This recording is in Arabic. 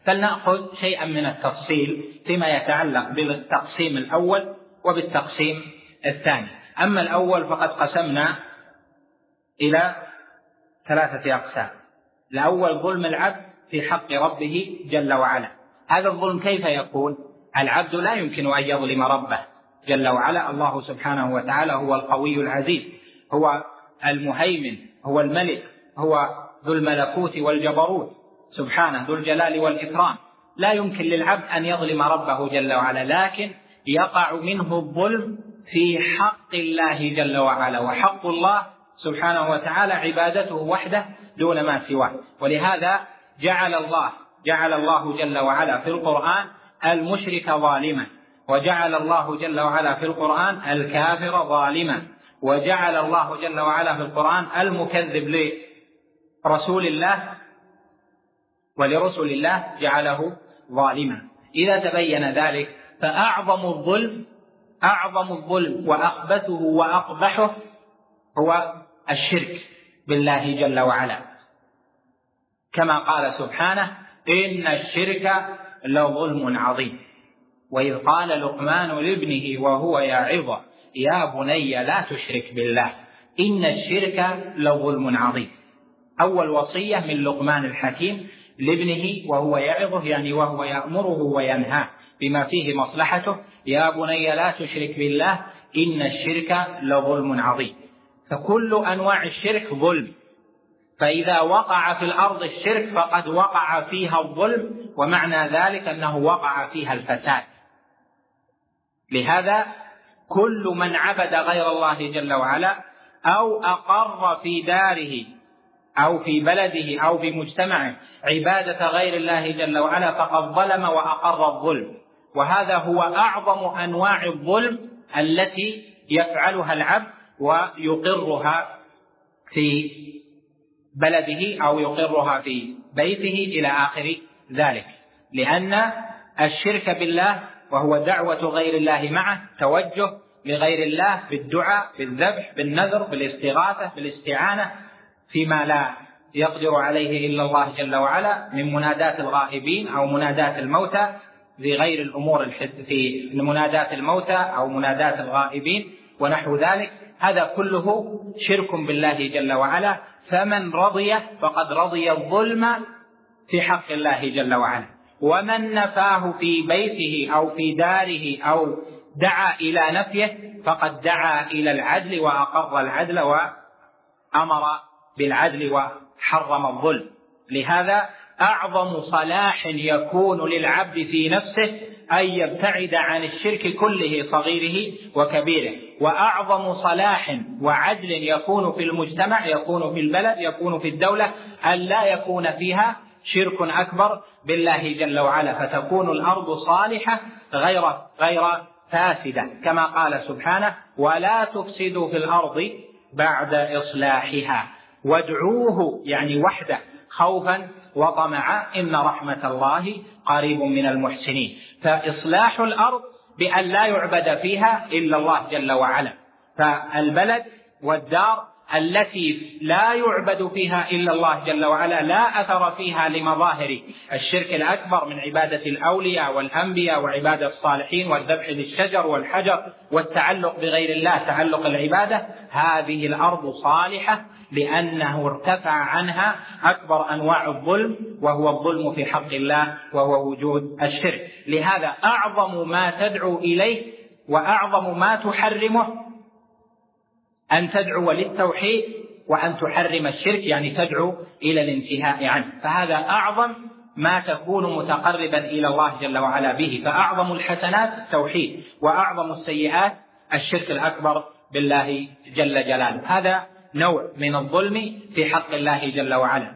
فلنأخذ شيئا من التفصيل فيما يتعلق بالتقسيم الأول وبالتقسيم الثاني. أما الأول فقد قسمنا إلى 3 أقسام. الأول ظلم العبد في حق ربه جل وعلا. هذا الظلم كيف يكون؟ العبد لا يمكن أن يظلم ربه جل وعلا. الله سبحانه وتعالى هو القوي العزيز، هو المهيمن، هو الملك، هو ذو الملكوت والجبروت سبحانه، ذو الجلال والإكرام. لا يمكن للعبد أن يظلم ربه جل وعلا، لكن يقع منه الظلم في حق الله جل وعلا، وحق الله سبحانه وتعالى عبادته وحده دون ما سواه. ولهذا جعل الله جل وعلا في القرآن المشرك ظالما، وجعل الله جل وعلا في القرآن الكافر ظالما، وجعل الله جل وعلا في القرآن المكذب لرسول الله ولرسل الله جعله ظالما. إذا تبين ذلك فأعظم الظلم وأخبثه وأقبحه هو الشرك بالله جل وعلا، كما قال سبحانه: إن الشرك لظلم عظيم. وإذ قال لقمان لابنه وهو يعظه: يا بني لا تشرك بالله إن الشرك لظلم عظيم. أول وصية من لقمان الحكيم لابنه وهو يعظه، يعني وهو يأمره وينهاه بما فيه مصلحته: يا بني لا تشرك بالله إن الشرك لظلم عظيم. فكل أنواع الشرك ظلم، فإذا وقع في الأرض الشرك فقد وقع فيها الظلم، ومعنى ذلك أنه وقع فيها الفساد. لهذا كل من عبد غير الله جل وعلا أو أقر في داره أو في بلده أو في مجتمعه عبادة غير الله جل وعلا فقد ظلم وأقر الظلم. وهذا هو أعظم أنواع الظلم التي يفعلها العبد ويقرها في بلده أو يقرها في بيته إلى آخر ذلك. لأن الشرك بالله وهو دعوة غير الله معه، توجه لغير الله بالدعاء، بالذبح، بالنذر، بالاستغاثة، بالاستعانة فيما لا يقدر عليه إلا الله جل وعلا من منادات الغائبين أو منادات الموتى، في غير الأمور في منادات الموتى أو منادات الغائبين ونحو ذلك. هذا كله شرك بالله جل وعلا. فمن رضي فقد رضي الظلم في حق الله جل وعلا، ومن نفاه في بيته أو في داره أو دعا إلى نفيه فقد دعا إلى العدل وأقر العدل وأمر بالعدل وحرم الظلم. لهذا أعظم صلاح يكون للعبد في نفسه أن يبتعد عن الشرك كله صغيره وكبيره، وأعظم صلاح وعدل يكون في المجتمع، يكون في البلد، يكون في الدولة، أن لا يكون فيها شرك أكبر بالله جل وعلا، فتكون الأرض صالحة غير فاسدة، كما قال سبحانه: ولا تفسدوا في الأرض بعد إصلاحها وادعوه، يعني وحده، خوفا وطمعا إن رحمة الله قريب من المحسنين. فإصلاح الأرض بأن لا يعبد فيها إلا الله جل وعلا. فالبلد والدار التي لا يعبد فيها إلا الله جل وعلا لا أثر فيها لمظاهر الشرك الأكبر من عبادة الأولياء والأنبياء وعبادة الصالحين والذبح للشجر والحجر والتعلق بغير الله تعلق العبادة، هذه الأرض صالحة لأنه ارتفع عنها أكبر أنواع الظلم، وهو الظلم في حق الله وهو وجود الشرك. لهذا أعظم ما تدعو إليه وأعظم ما تحرمه أن تدعو للتوحيد وأن تحرم الشرك، يعني تدعو إلى الانتهاء عنه. فهذا أعظم ما تكون متقربا إلى الله جل وعلا به. فأعظم الحسنات التوحيد، وأعظم السيئات الشرك الأكبر بالله جل جلاله. هذا نوع من الظلم في حق الله جل وعلا.